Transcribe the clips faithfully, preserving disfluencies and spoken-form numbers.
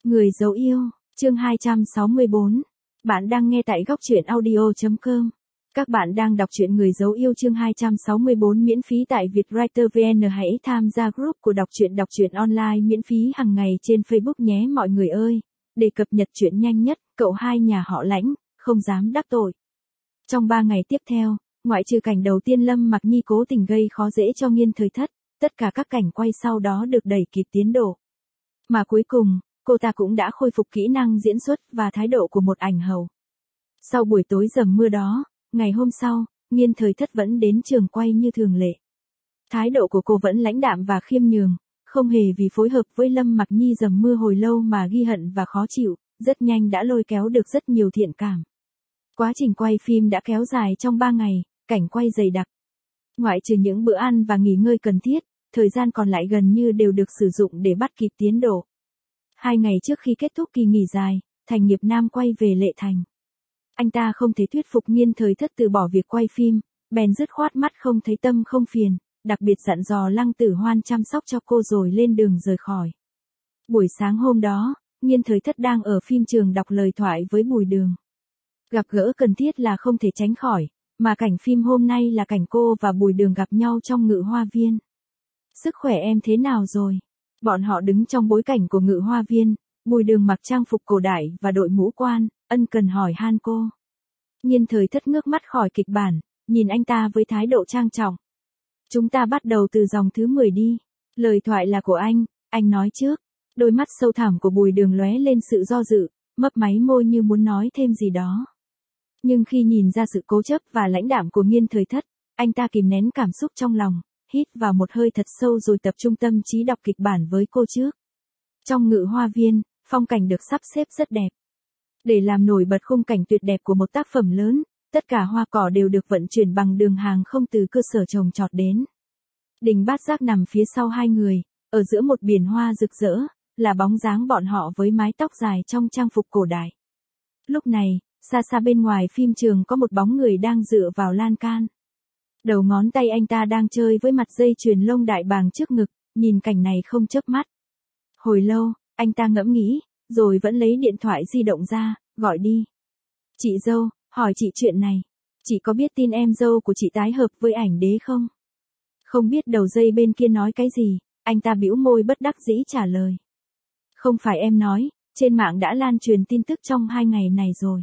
Người dấu yêu, chương hai trăm sáu mươi bốn. Bạn đang nghe tại góc truyện audio chấm com. Các bạn đang đọc truyện Người dấu yêu chương hai trăm sáu mươi bốn miễn phí tại Vietwriter vê en. Hãy tham gia group của đọc truyện đọc truyện online miễn phí hàng ngày trên Facebook nhé mọi người ơi. Để cập nhật truyện nhanh nhất, cậu hai nhà họ Lãnh, không dám đắc tội. Trong ba ngày tiếp theo, ngoại trừ cảnh đầu tiên Lâm Mặc Nhi cố tình gây khó dễ cho Nghiên Thời Thất, tất cả các cảnh quay sau đó được đẩy kịp tiến độ. Mà cuối cùng, cô ta cũng đã khôi phục kỹ năng diễn xuất và thái độ của một ảnh hậu. Sau buổi tối dầm mưa đó, ngày hôm sau, Nghiên Thời Thất vẫn đến trường quay như thường lệ. Thái độ của cô vẫn lãnh đạm và khiêm nhường, không hề vì phối hợp với Lâm Mặc Nhi dầm mưa hồi lâu mà ghi hận và khó chịu, rất nhanh đã lôi kéo được rất nhiều thiện cảm. Quá trình quay phim đã kéo dài trong ba ngày, cảnh quay dày đặc. Ngoại trừ những bữa ăn và nghỉ ngơi cần thiết, thời gian còn lại gần như đều được sử dụng để bắt kịp tiến độ. Hai ngày trước khi kết thúc kỳ nghỉ dài, Thành Nghiệp Nam quay về Lệ Thành. Anh ta không thể thuyết phục Nghiên Thời Thất từ bỏ việc quay phim, bèn dứt khoát mắt không thấy tâm không phiền, đặc biệt dặn dò Lăng Tử Hoan chăm sóc cho cô rồi lên đường rời khỏi. Buổi sáng hôm đó, Nghiên Thời Thất đang ở phim trường đọc lời thoại với Bùi Đường. Gặp gỡ cần thiết là không thể tránh khỏi, mà cảnh phim hôm nay là cảnh cô và Bùi Đường gặp nhau trong Ngự Hoa Viên. Sức khỏe em thế nào rồi? Bọn họ đứng trong bối cảnh của Ngự Hoa Viên, Bùi Đường mặc trang phục cổ đại và đội mũ quan, ân cần hỏi han cô. Nghiên Thời Thất ngước mắt khỏi kịch bản, nhìn anh ta với thái độ trang trọng. Chúng ta bắt đầu từ dòng thứ mười đi. Lời thoại là của anh, anh nói trước. Đôi mắt sâu thẳm của Bùi Đường lóe lên sự do dự, mấp máy môi như muốn nói thêm gì đó. Nhưng khi nhìn ra sự cố chấp và lãnh đạm của Nghiên Thời Thất, anh ta kìm nén cảm xúc trong lòng, hít vào một hơi thật sâu rồi tập trung tâm trí đọc kịch bản với cô trước. Trong Ngự Hoa Viên, phong cảnh được sắp xếp rất đẹp. Để làm nổi bật khung cảnh tuyệt đẹp của một tác phẩm lớn, tất cả hoa cỏ đều được vận chuyển bằng đường hàng không từ cơ sở trồng trọt đến. Đình Bát Giác nằm phía sau hai người, ở giữa một biển hoa rực rỡ, là bóng dáng bọn họ với mái tóc dài trong trang phục cổ đại. Lúc này, xa xa bên ngoài phim trường có một bóng người đang dựa vào lan can. Đầu ngón tay anh ta đang chơi với mặt dây chuyền lông đại bàng trước ngực, nhìn cảnh này không chớp mắt. Hồi lâu, anh ta ngẫm nghĩ, rồi vẫn lấy điện thoại di động ra, gọi đi. Chị dâu, hỏi chị chuyện này. Chị có biết tin em dâu của chị tái hợp với ảnh đế không? Không biết đầu dây bên kia nói cái gì, anh ta bĩu môi bất đắc dĩ trả lời. Không phải em nói, trên mạng đã lan truyền tin tức trong hai ngày này rồi.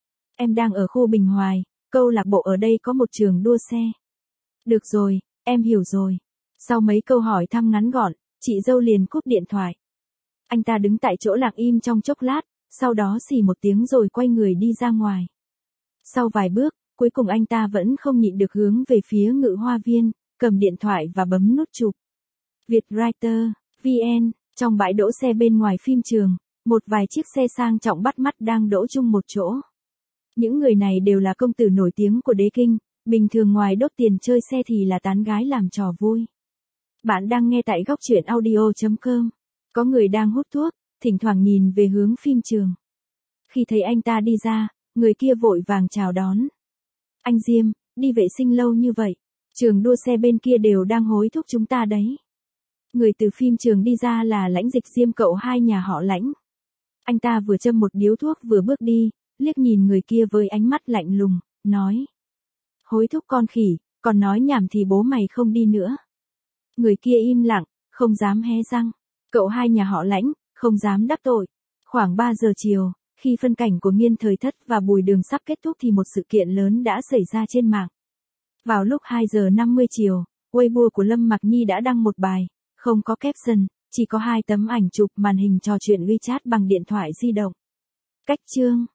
Em đang ở khu Bình Hoài, câu lạc bộ ở đây có một trường đua xe. Được rồi, em hiểu rồi. Sau mấy câu hỏi thăm ngắn gọn, chị dâu liền cúp điện thoại. Anh ta đứng tại chỗ lặng im trong chốc lát, sau đó xì một tiếng rồi quay người đi ra ngoài. Sau vài bước, cuối cùng anh ta vẫn không nhịn được hướng về phía Ngự Hoa Viên, cầm điện thoại và bấm nút chụp. Vietwriter vê en, trong bãi đỗ xe bên ngoài phim trường, một vài chiếc xe sang trọng bắt mắt đang đỗ chung một chỗ. Những người này đều là công tử nổi tiếng của đế kinh, bình thường ngoài đốt tiền chơi xe thì là tán gái làm trò vui. Bạn đang nghe tại góc truyện audio chấm com. Có người đang hút thuốc, thỉnh thoảng nhìn về hướng phim trường. Khi thấy anh ta đi ra, người kia vội vàng chào đón. Anh Diêm, đi vệ sinh lâu như vậy, trường đua xe bên kia đều đang hối thúc chúng ta đấy. Người từ phim trường đi ra là Lãnh Dịch Diêm cậu hai nhà họ Lãnh. Anh ta vừa châm một điếu thuốc vừa bước đi, liếc nhìn người kia với ánh mắt lạnh lùng, nói. Hối thúc con khỉ, còn nói nhảm thì bố mày không đi nữa. Người kia im lặng, không dám hé răng. Cậu hai nhà họ Lãnh, không dám đắc tội. Khoảng ba giờ chiều, khi phân cảnh của Nghiên Thời Thất và Bùi Đường sắp kết thúc thì một sự kiện lớn đã xảy ra trên mạng. Vào lúc hai giờ năm mươi chiều, Weibo của Lâm Mặc Nhi đã đăng một bài, không có caption, chỉ có hai tấm ảnh chụp màn hình trò chuyện WeChat bằng điện thoại di động. Cách chương